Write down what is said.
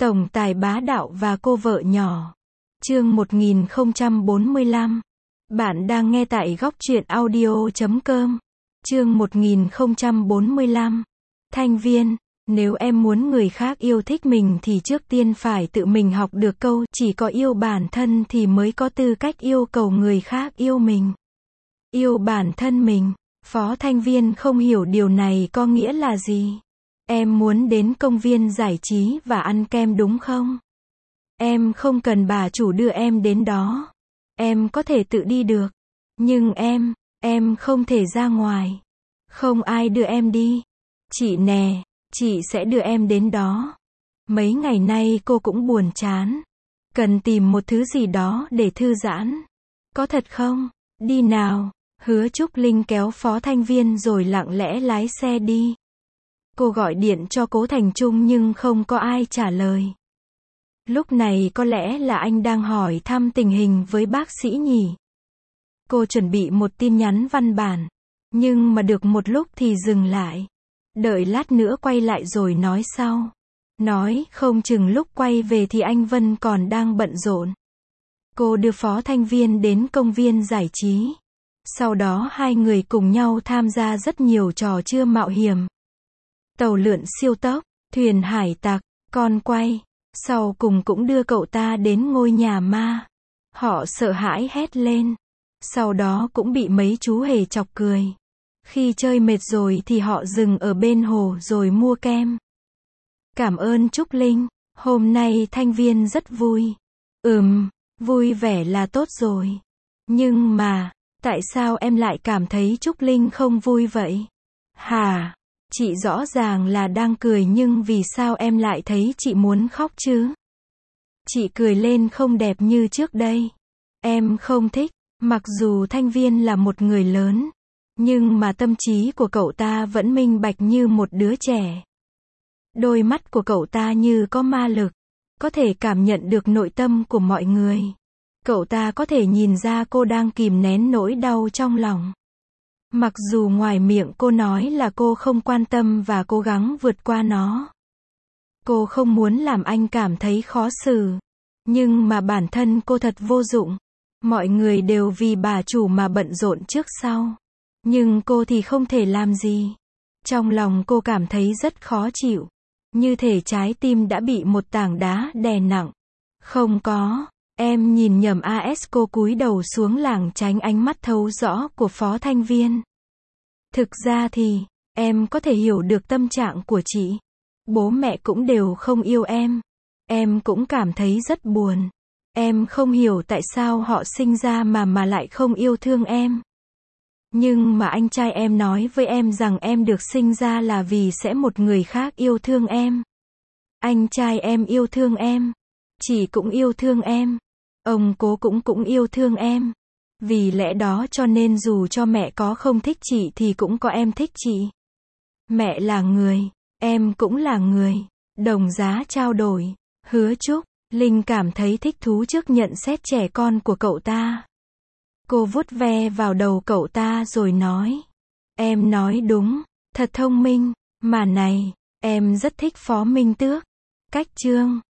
Tổng tài bá đạo và cô vợ nhỏ. Chương 1045. Bạn đang nghe tại góc truyện audio.com. Chương 1045. Thanh Viên, nếu em muốn người khác yêu thích mình thì trước tiên phải tự mình học được câu chỉ có yêu bản thân thì mới có tư cách yêu cầu người khác yêu mình. Yêu bản thân mình. Phó Thanh Viên không hiểu điều này có nghĩa là gì. Em muốn đến công viên giải trí và ăn kem đúng không? Em không cần bà chủ đưa em đến đó. Em có thể tự đi được. Nhưng em không thể ra ngoài. Không ai đưa em đi. Chị nè, chị sẽ đưa em đến đó. Mấy ngày nay cô cũng buồn chán. Cần tìm một thứ gì đó để thư giãn. Có thật không? Đi nào. Hứa Trúc Linh kéo Phó Thanh Viên rồi lặng lẽ lái xe đi. Cô gọi điện cho Cố Thành Trung nhưng không có ai trả lời. Lúc này có lẽ là anh đang hỏi thăm tình hình với bác sĩ nhỉ. Cô chuẩn bị một tin nhắn văn bản. Nhưng mà được một lúc thì dừng lại. Đợi lát nữa quay lại rồi nói sau. Nói không chừng lúc quay về thì anh Vân còn đang bận rộn. Cô đưa Phó Thanh Viên đến công viên giải trí. Sau đó hai người cùng nhau tham gia rất nhiều trò chơi mạo hiểm. Tàu lượn siêu tốc, thuyền hải tặc, con quay. Sau cùng cũng đưa cậu ta đến ngôi nhà ma. Họ sợ hãi hét lên. Sau đó cũng bị mấy chú hề chọc cười. Khi chơi mệt rồi thì họ dừng ở bên hồ rồi mua kem. Cảm ơn Trúc Linh. Hôm nay Thanh Viên rất vui. Vui vẻ là tốt rồi. Nhưng mà, tại sao em lại cảm thấy Trúc Linh không vui vậy? Hả? Chị rõ ràng là đang cười nhưng vì sao em lại thấy chị muốn khóc chứ? Chị cười lên không đẹp như trước đây. Em không thích, mặc dù Thanh Viên là một người lớn. Nhưng mà tâm trí của cậu ta vẫn minh bạch như một đứa trẻ. Đôi mắt của cậu ta như có ma lực. Có thể cảm nhận được nội tâm của mọi người. Cậu ta có thể nhìn ra cô đang kìm nén nỗi đau trong lòng. Mặc dù ngoài miệng cô nói là cô không quan tâm và cố gắng vượt qua nó. Cô không muốn làm anh cảm thấy khó xử. Nhưng mà bản thân cô thật vô dụng. Mọi người đều vì bà chủ mà bận rộn trước sau. Nhưng cô thì không thể làm gì. Trong lòng cô cảm thấy rất khó chịu. Như thể trái tim đã bị một tảng đá đè nặng. Không có. Em nhìn nhầm AS. Cô cúi đầu xuống lảng tránh ánh mắt thấu rõ của Phó Thanh Viên. Thực ra thì, em có thể hiểu được tâm trạng của chị. Bố mẹ cũng đều không yêu em. Em cũng cảm thấy rất buồn. Em không hiểu tại sao họ sinh ra mà lại không yêu thương em. Nhưng mà anh trai em nói với em rằng em được sinh ra là vì sẽ một người khác yêu thương em. Anh trai em yêu thương em. Chị cũng yêu thương em. Ông Cố cũng yêu thương em. Vì lẽ đó cho nên dù cho mẹ có không thích chị thì cũng có em thích chị. Mẹ là người, em cũng là người. Đồng giá trao đổi. Hứa Trúc Linh cảm thấy thích thú trước nhận xét trẻ con của cậu ta. Cô vuốt ve vào đầu cậu ta rồi nói. Em nói đúng, thật thông minh. Mà này, em rất thích Phó Minh Tước. Cách chương